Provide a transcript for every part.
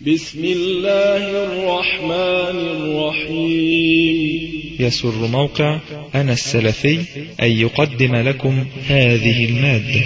بسم الله الرحمن الرحيم. يسر موقع أنا السلفي أن يقدم لكم هذه المادة.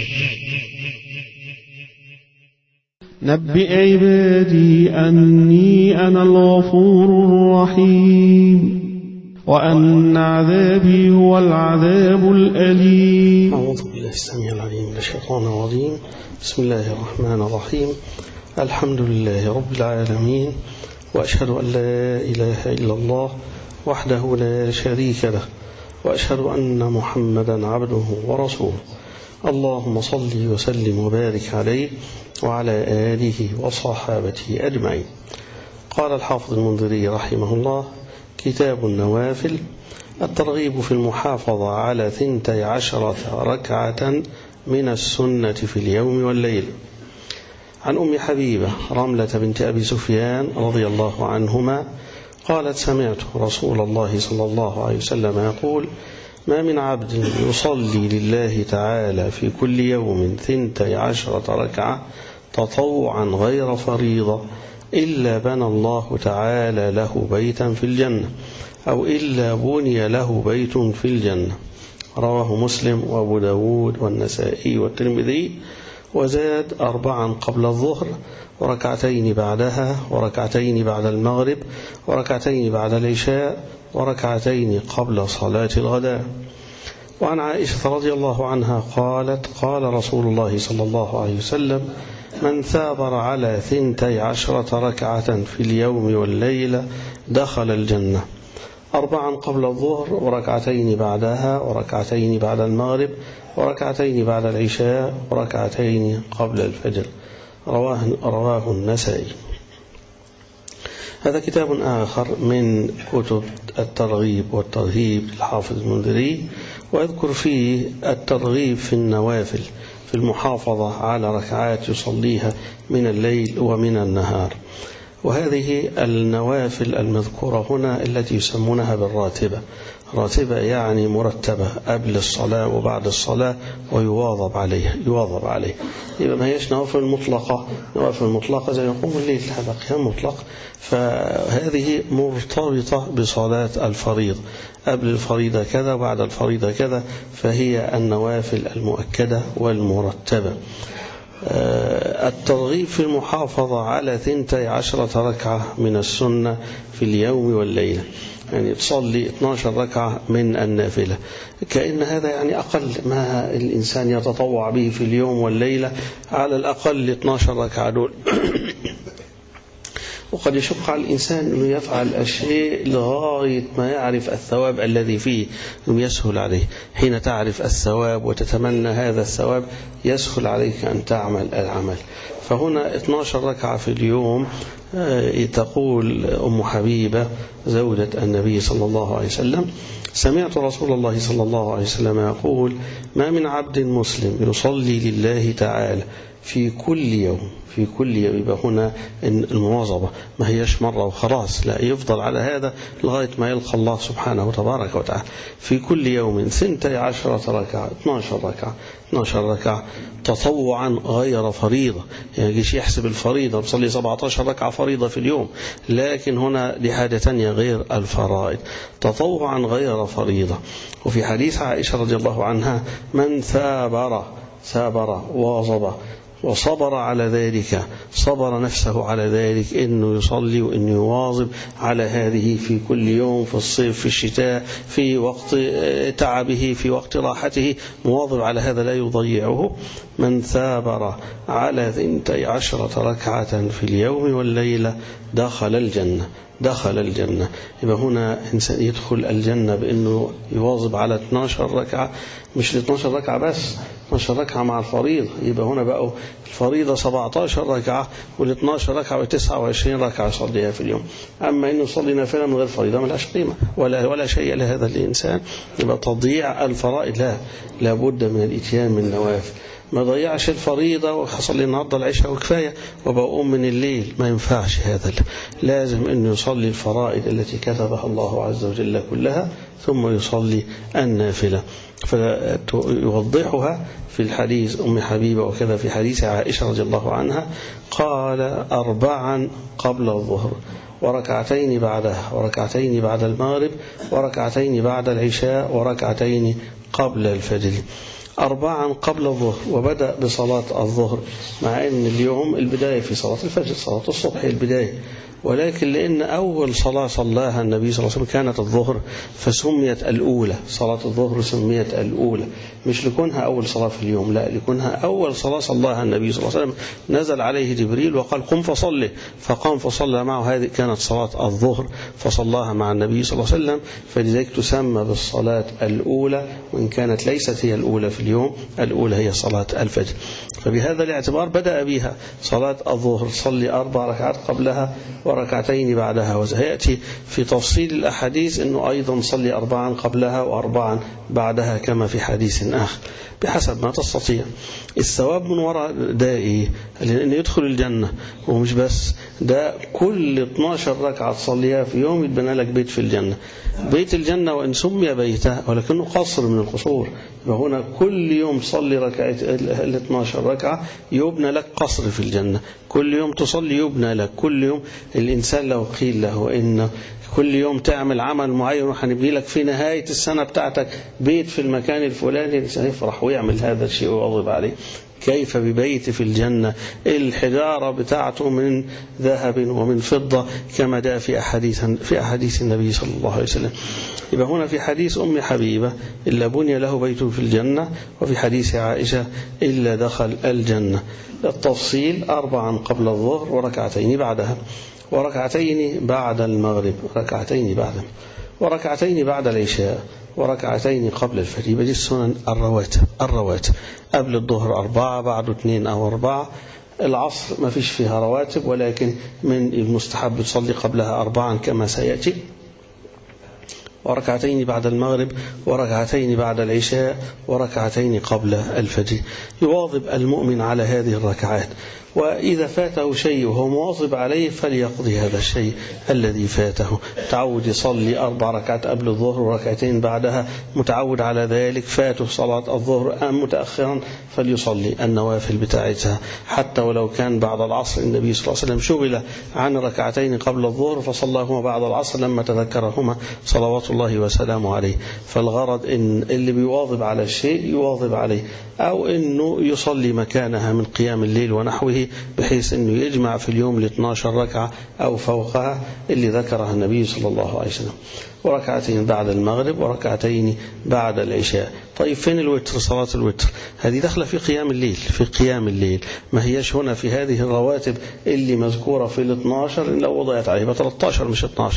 نبئ عبادي أني أنا الغفور الرحيم وأن عذابي هو العذاب الأليم. أعوذ بالله السميع العليم من الشيطان الرجيم. بسم الله الرحمن الرحيم. الحمد لله رب العالمين، وأشهد أن لا إله إلا الله وحده لا شريك له، وأشهد أن محمدا عبده ورسوله. اللهم صل وسلم وبارك عليه وعلى آله وصحابته أجمعين. قال الحافظ المنذري رحمه الله: كتاب النوافل، الترغيب في المحافظة على 12 ركعة من السنة في اليوم والليل. عن أم حبيبة رملة بنت أبي سفيان رضي الله عنهما قالت: سمعت رسول الله صلى الله عليه وسلم يقول: ما من عبد يصلي لله تعالى في كل يوم 12 ركعة تطوعا غير فريضة إلا بنى الله تعالى له بيتا في الجنة، أو إلا بني له بيت في الجنة. رواه مسلم وأبو داود والنسائي والترمذي. وزاد 4 قبل الظهر، وركعتين بعدها، وركعتين بعد المغرب، وركعتين بعد العشاء، وركعتين قبل صلاة الغداء. وعن عائشة رضي الله عنها قالت: قال رسول الله صلى الله عليه وسلم: من ثابر على 12 ركعة في اليوم والليلة دخل الجنة. 4 قبل الظهر، وركعتين بعدها، وركعتين بعد المغرب، وركعتين بعد العشاء، وركعتين قبل الفجر. رواه النسائي. هذا كتاب آخر من كتب الترغيب والترهيب للحافظ المنذري، وأذكر فيه الترغيب في النوافل، في المحافظة على ركعات يصليها من الليل ومن النهار. وهذه النوافل المذكورة هنا التي يسمونها بالراتبة. راتبة يعني مرتبة، قبل الصلاة وبعد الصلاة، ويواظب عليها. يبقى ما هيش نوافل مطلقة. نوافل مطلقة زي يقوم الليل، هذا قيام مطلق، فهذه مرتبطة بصلاة الفريضة، قبل الفريضة كذا وبعد الفريضة كذا، فهي النوافل المؤكدة والمرتبة. الترغيب في المحافظة على 12 ركعة من السنة في اليوم والليلة، يعني تصلي 12 ركعة من النافلة، كأن هذا يعني أقل ما الإنسان يتطوع به في اليوم والليلة، على الأقل 12 ركعة دول. وقد يشق على الإنسان أنه يفعل الشيء لغاية ما يعرف الثواب الذي فيه، أنه يسهل عليه. حين تعرف الثواب وتتمنى هذا الثواب يسهل عليك أن تعمل العمل. فهنا 12 ركعة في اليوم. تقول أم حبيبة زوجة النبي صلى الله عليه وسلم: سمعت رسول الله صلى الله عليه وسلم يقول: ما من عبد مسلم يصلي لله تعالى في كل يوم. يبقى هنا المواظبة، ما هيش مرة وخلاص، لا، يفضل على هذا لغاية ما يلقى الله سبحانه وتبارك وتعالى. في كل يوم 12 ركعة، 12 ركعة تطوعا غير فريضة. يعني يجيش يحسب الفريضة بصلي 17 ركعة فريضة في اليوم، لكن هنا لحاجة تانية غير الفرائض، تطوعا غير فريضة. وفي حديث عائشة رضي الله عنها: من ثابر واظب وصبر على ذلك، صبر نفسه على ذلك، إنه يصلي وإنه يواظب على هذه في كل يوم، في الصيف، في الشتاء، في وقت تعبه، في وقت راحته، مواظب على هذا لا يضيعه. من ثابر على 12 ركعة في اليوم والليلة دخل الجنة. يبقى هنا إنسان يدخل الجنة بأنه يواظب على 12 ركعة، مش 12 ركعة بس، 12 ركعة مع الفريضة. يبقى هنا بقوا الفريضة 17 ركعة، وال12 ركعة 29 ركعة يصليها في اليوم. أما إنه يصلي نافلة من غير فريضة ملهاش قيمة ولا شيء لهذا الإنسان. يبقى تضييع الفرائض لا بد من الإتيان من النوافل. ما ضيعش الفريضة وحصل لي النهاردة العشاء وكفاية وبقوم من الليل، ما ينفعش هذا. لازم أنه يصلي الفرائض التي كتبها الله عز وجل كلها ثم يصلي النافلة. فيوضحها في الحديث أم حبيبة وكذا في حديث عائشة رضي الله عنها، قال 4 قبل الظهر وركعتين بعدها وركعتين بعد المغرب وركعتين بعد العشاء وركعتين قبل الفجر. 4 قبل الظهر، وبدأ بصلاة الظهر، مع أن اليوم البداية في صلاة الفجر، صلاة الصبح البداية، ولكن لأن أول صلاة صلاها النبي صلى الله عليه وسلم كانت الظهر فسميت الأولى، صلاة الظهر سميت الأولى، مش لكونها أول صلاة في اليوم، لا، لكونها أول صلاة صلاها النبي صلى الله عليه وسلم. نزل عليه جبريل وقال قم فصلي، فقام فصلى معه، هذه كانت صلاة الظهر فصلاها مع النبي صلى الله عليه وسلم، فلذلك تسمى بالصلاة الأولى، وإن كانت ليست هي الأولى في اليوم، الأولى هي صلاة الفجر. فبهذا الاعتبار بدأ بها صلاة الظهر، صلي 4 ركعات قبلها وركعتين بعدها، وسيأتي في تفصيل الأحاديث أنه أيضا صلي 4 قبلها و4 بعدها كما في حديث آخر بحسب ما تستطيع. الثواب من وراء ده إيه؟ لأن يدخل الجنة، ومش بس ده، كل 12 ركعة تصليها في يوم يتبنى لك بيت في الجنة. بيت الجنة وإن سمي بيته ولكنه قصر من القصور، وهنا كل يوم تصلي ركعة 12 ركعة يبنى لك قصر في الجنة، كل يوم تصلي يبنى لك، كل يوم الإنسان لو قيل له إن كل يوم تعمل عمل معين وهنبني لك في نهاية السنة بتاعتك بيت في المكان الفلاني، الإنسان يفرح ويعمل هذا الشيء ويواظب عليه. كيف ببيت في الجنة الحجارة بتاعته من ذهب ومن فضة كما جاء في أحاديث النبي صلى الله عليه وسلم. يبقى هنا في حديث أم حبيبة إلا بني له بيت في الجنة، وفي حديث عائشة إلا دخل الجنة. التفصيل 4 قبل الظهر وركعتين بعدها وركعتين بعد المغرب وركعتين بعد العشاء وركعتين قبل الفجر. يبقى دي السنن الرواتب. قبل الظهر 4، بعد 2 أو 4. العصر ما فيش فيها رواتب، ولكن من المستحب تصلي قبلها 4 كما سيأتي، وركعتين بعد المغرب وركعتين بعد العشاء وركعتين قبل الفجر. يواظب المؤمن على هذه الركعات، وإذا فاته شيء وهو مواظب عليه فليقضي هذا الشيء الذي فاته. تعود يصلي 4 ركعات قبل الظهر وركعتين بعدها، متعود على ذلك، فاته صلاة الظهر متأخرا فليصلي النوافل بتاعتها، حتى ولو كان بعد العصر. النبي صلى الله عليه وسلم شغل عن ركعتين قبل الظهر فصلاهما بعد العصر لما تذكرهما صلوات الله وسلامه عليه. فالغرض إن اللي بيواظب على الشيء يواظب عليه، أو إنه يصلي مكانها من قيام الليل ونحوه، بحيث أنه يجمع في اليوم 12 ركعة أو فوقها اللي ذكرها النبي صلى الله عليه وسلم. وركعتين بعد المغرب وركعتين بعد العشاء. طيب فين الوتر؟ صلاة الوتر هذه داخلة في قيام الليل، ما هيش هنا في هذه الرواتب اللي مذكورة في 12، إن لو وضعت عليه 13 مش 12،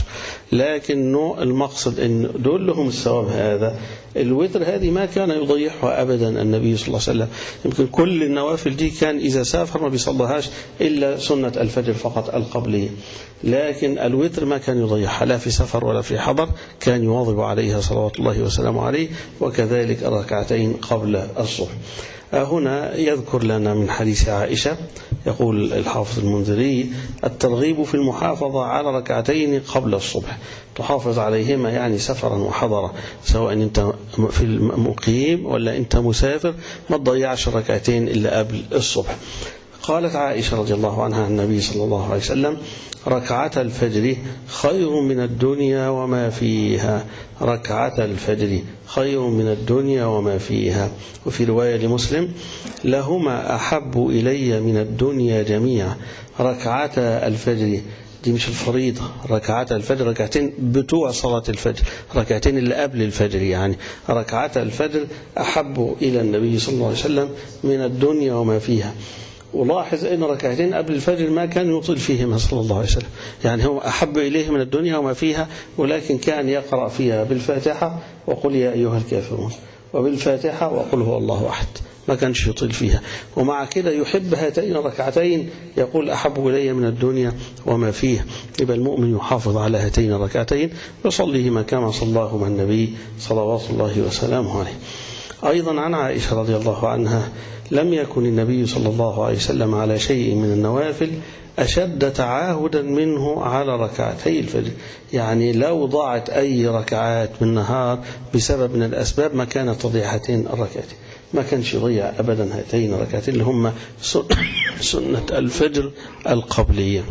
لكن المقصد إن دول لهم الثواب هذا. الوتر هذه ما كان يضيعها أبدا النبي صلى الله عليه وسلم، يمكن كل النوافل دي كان إذا سافر ما بيصليهاش إلا سنة الفجر فقط القبلية، لكن الوتر ما كان يضيعها لا في سفر ولا في حضر، كان يواظب عليها صلوات الله وسلامه عليه، وكذلك الركعتين قبل الصبح. هنا يذكر لنا من حديث عائشة، يقول الحافظ المنذري: الترغيب في المحافظة على ركعتين قبل الصبح، تحافظ عليهما يعني سفرا وحضرا، سواء انت في المقيم ولا انت مسافر، ما تضيعش ركعتين إلا قبل الصبح. قالت عائشة رضي الله عنها عن النبي صلى الله عليه وسلم: ركعة الفجر خير من الدنيا وما فيها، ركعة الفجر خير من الدنيا وما فيها. وفي رواية لمسلم: لهما أحب إلي من الدنيا جميعا. ركعة الفجر دي مش الفريضة، ركعة الفجر ركعتين بتوع صلاة الفجر، ركعتين اللي قبل الفجر، يعني ركعة الفجر أحب إلى النبي صلى الله عليه وسلم من الدنيا وما فيها. ولاحظ أن ركعتين قبل الفجر ما كان يطيل فيهما صلى الله عليه وسلم، يعني هو أحب إليه من الدنيا وما فيها، ولكن كان يقرأ فيها بالفاتحة وقل يا أيها الكافرون، وبالفاتحة وقل هو الله أحد، ما كانش يطيل فيها. ومع كده يحب هاتين الركعتين، يقول أحب إلي من الدنيا وما فيها. يبقى المؤمن يحافظ على هاتين الركعتين ويصليهما كما صلاهما النبي صلوات الله وسلامه عليه. أيضا عن عائشة رضي الله عنها: لم يكن النبي صلى الله عليه وسلم على شيء من النوافل أشد تعاهدا منه على ركعتي الفجر. يعني لو ضاعت أي ركعات من النهار بسبب من الأسباب ما كانت تضيع هاتين الركعتين، ما كانش يضيع أبدا هاتين الركعتين اللي هم سنة الفجر القبلية.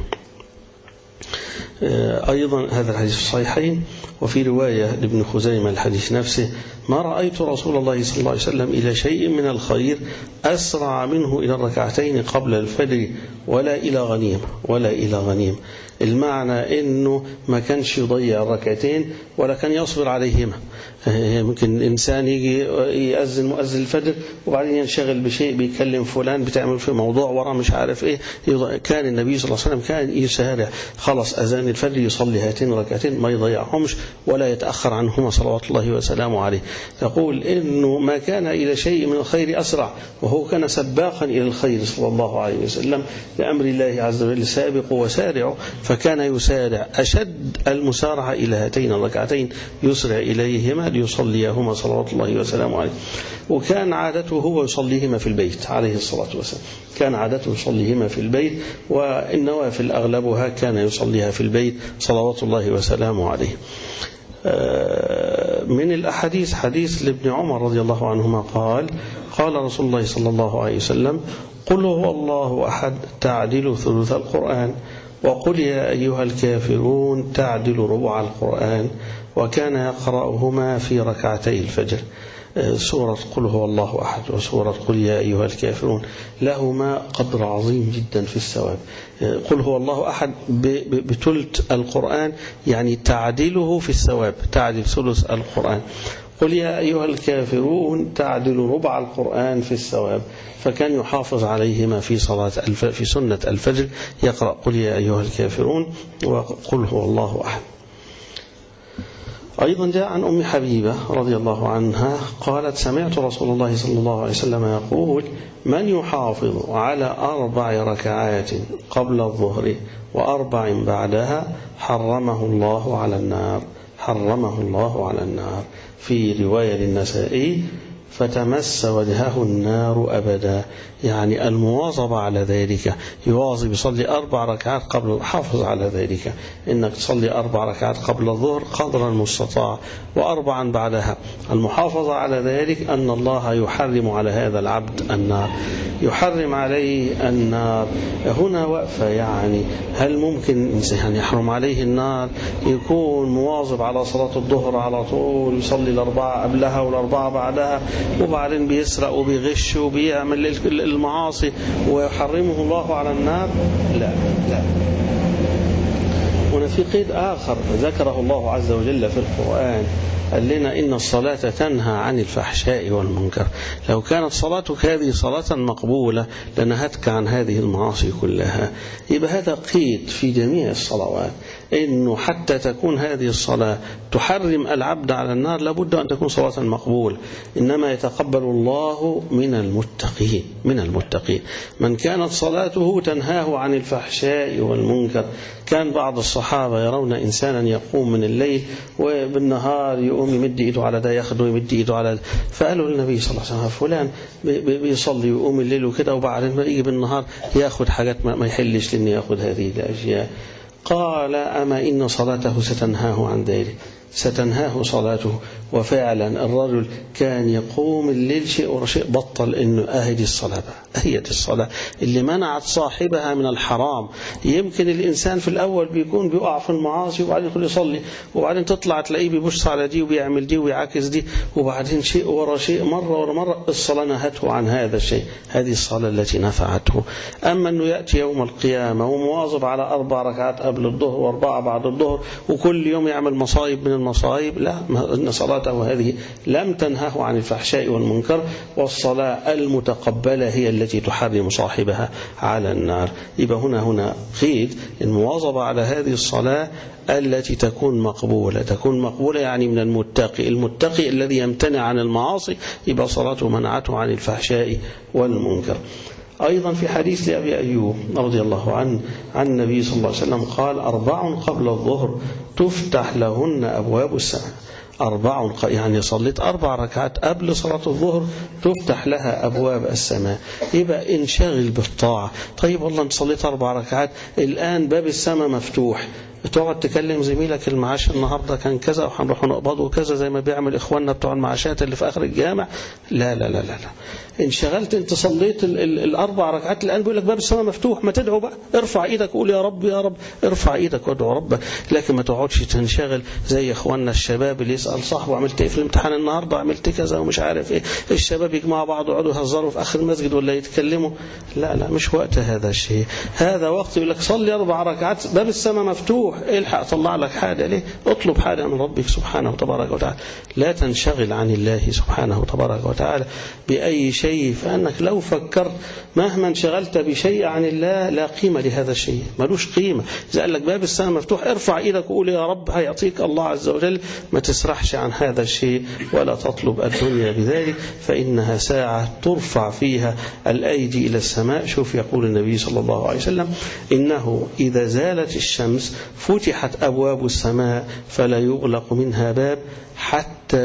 أيضا هذا الحديث في الصحيحين. وفي رواية لابن خزيمة الحديث نفسه: ما رأيت رسول الله صلى الله عليه وسلم إلى شيء من الخير أسرع منه إلى الركعتين قبل الفجر ولا إلى غنيمة. المعنى إنه ما كانش يضيع الركعتين ولا كان يصبر عليهما. ممكن إنسان يجي يأذن مؤذن الفجر وبعدين ينشغل بشيء، بيكلم فلان، بتعمل في موضوع ورا مش عارف إيه. كان النبي صلى الله عليه وسلم كان يسارع، خلص أذان الفجر يصلي هاتين ركعتين ما يضيعهمش ولا يتأخر عنهما صلوات الله وسلامه عليه. يقول إنه ما كان إلى شيء من الخير أسرع، وهو كان سباقا إلى الخير صلى الله عليه وسلم لأمر الله عز وجل: سابقوا وسارعوا. فكان يسارع أشد المسارعة إلى هاتين الركعتين، يسرع إليهما ليصليهما صلوات الله وسلامه عليه. وكان عادته هو يصليهما في البيت عليه الصلاة والسلام، كان عادته يصليهما في البيت، والنوافل أغلبها كان يصليها في البيت صلوات الله وسلامه عليه. من الأحاديث حديث لابن عمر رضي الله عنهما قال رسول الله صلى الله عليه وسلم: قل هو الله أحد تعدل ثلث القرآن، وقل يا أيها الكافرون تعدل ربع القرآن. وكان يقرأهما في ركعتي الفجر. سورة قل هو الله أحد وسورة قل يا أيها الكافرون لهما قدر عظيم جدا في الثواب. قل هو الله أحد بثلث القرآن، يعني تعدله في الثواب، تعدل ثلث القرآن. قل يا أيها الكافرون تعدل ربع القرآن في الثواب. فكان يحافظ عليهما في في سنة الفجر، يقرأ قل يا أيها الكافرون وقل هو الله أحد. أيضا جاء عن أم حبيبة رضي الله عنها قالت: سمعت رسول الله صلى الله عليه وسلم يقول: من يحافظ على 4 ركعات قبل الظهر و4 بعدها حرمه الله على النار، حرمه الله على النار. في رواية للنسائي: فتمس وجهه النار أبدا. يعني المواظبة على ذلك، يواظب يصلي 4 ركعات قبل، حافظ على ذلك إنك تصلي 4 ركعات قبل الظهر قدر المستطاع و4 بعدها. المحافظة على ذلك أن الله يحرم على هذا العبد النار، يحرم عليه النار. هنا وقفة، يعني هل ممكن إنسان يحرم عليه النار يكون مواظب على صلاة الظهر على طول، يصلي 4 قبلها و4 بعدها، وبعدين بيسرق وبيغش وبيعمل المعاصي ويحرمه الله على النار؟ لا. هنا في قيد آخر ذكره الله عز وجل في القرآن، قال لنا: إن الصلاة تنهى عن الفحشاء والمنكر. لو كانت صلاتك هذه صلاة مقبولة لنهتك عن هذه المعاصي كلها. يبقى هذا قيد في جميع الصلوات، إنه حتى تكون هذه الصلاة تحرم العبد على النار لابد أن تكون صلاة مقبولة. إنما يتقبل الله من المتقين. من كانت صلاته تنهاه عن الفحشاء والمنكر. كان بعض الصحابة يرون إنسانا يقوم من الليل وبالنهار يقوم يمد إيده على ده، ياخده يمد إيده على ده. فقالوا للنبي صلى الله عليه وسلم: فلان بيصلي ويقوم الليل وكده، وبعدين يجي بالنهار ياخد حاجات ما يحلش لأن ياخد هذه الأشياء. قال: أما إن صلاته ستنهاه عن ذلك، ستنهاه صلاته. وفعلا الرجل كان يقوم الليل شيء ورشيء، بطل إنه أهدي الصلاة، أهيت الصلاة اللي منعت صاحبها من الحرام. يمكن الإنسان في الأول بيكون بيقع في المعاصي وبعدين يدخل يصلي، وبعدين تطلع تلاقيه بيبص على دي وبيعمل دي ويعاكس دي، وبعدين شيء ورا شيء مرة ورا مرة الصلاة نهته عن هذا الشيء. هذه الصلاة التي نفعته. أما أنه يأتي يوم القيامة ومواظب على 4 ركعات قبل الظهر و4 بعد الظهر وكل يوم يعمل مصايب من المصايب، لا، إن صلاته هذه لم تنهه عن الفحشاء والمنكر. والصلاة المتقبلة هي التي تحرم صاحبها على النار. يبقى هنا قيد المواظبة على هذه الصلاة التي تكون مقبولة يعني من المتقي الذي يمتنع عن المعاصي، يبقى صلاته منعته عن الفحشاء والمنكر. أيضا في حديث لأبي أيوب رضي الله عنه عن النبي صلى الله عليه وسلم قال: 4 قبل الظهر تفتح لهن أبواب السماء. يعني صليت 4 ركعات قبل صلاة الظهر تفتح لها أبواب السماء. يبقى انشغل بالطاعة. طيب والله انت صليت 4 ركعات، الآن باب السماء مفتوح، تقعد تكلم زميلك المعاش النهاردة كان كذا وهنروح نقبضه كذا زي ما بيعمل إخواننا بتوع المعاشات اللي في آخر الجامع. لا لا لا لا, لا. انشغلت، انت صليت 4 ركعات، الآن بيقول لك باب السماء مفتوح، ما تدعو بقى، ارفع ايدك قول يا رب يا رب، ارفع ايدك وادعو ربك. لكن ما تقعدش تنشغل زي إخواننا الشباب اللي يسأل صاحبه عملت ايه في الامتحان النهاردة، عملت كذا ومش عارف ايه. الشباب يجمعوا بعض ويقعدوا يهزروا في آخر المسجد ولا يتكلموا. لا لا، مش وقت هذا الشيء. هذا وقت يقول لك صلي 4 ركعات باب السماء مفتوح، الحق طلع لك حاجة ليه، اطلب حاجة من ربك سبحانه وتبارك وتعالى. لا تنشغل عن الله سبحانه وتبارك وتعالى بأي شيء، فأنك لو فكرت مهما انشغلت بشيء عن الله لا قيمة لهذا الشيء، ملوش قيمة. إذا قال لك باب السماء مفتوح ارفع ايدك وقول يا رب هيعطيك الله عز وجل. ما تسرحش عن هذا الشيء ولا تطلب الدنيا بذلك، فإنها ساعة ترفع فيها الأيدي إلى السماء. شوف يقول النبي صلى الله عليه وسلم إنه إذا زالت الشمس فتحت أبواب السماء فلا يغلق منها باب حتى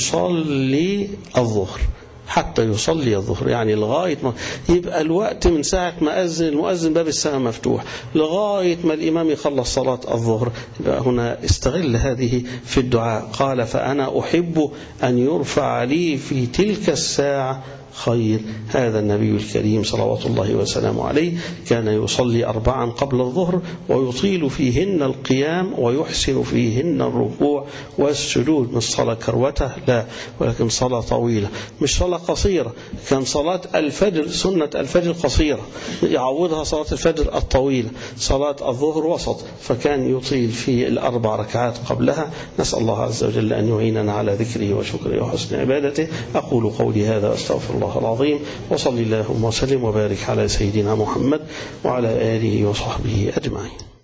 يصلي الظهر. حتى يصلي الظهر يعني لغاية ما يبقى الوقت من ساعة ما أذن المؤذن باب السماء مفتوح لغاية ما الإمام يخلص صلاة الظهر. يبقى هنا استغل هذه في الدعاء. قال فأنا أحب أن يرفع لي في تلك الساعة خير. هذا النبي الكريم صلوات الله وسلامه عليه كان يصلي 4 قبل الظهر ويطيل فيهن القيام ويحسن فيهن الركوع والسجود. مش صلاة كروته لا، ولكن صلاة طويلة، مش صلاة قصيرة. كان صلاة الفجر سنة الفجر قصيرة يعوضها صلاة الفجر الطويلة. صلاة الظهر وسط، فكان يطيل في 4 ركعات قبلها. نسأل الله عز وجل أن يعيننا على ذكره وشكره وحسن عبادته. أقول قولي هذا واستغفر الله العظيم، وصلي اللهم وسلم وبارك على سيدنا محمد وعلى آله وصحبه أجمعين.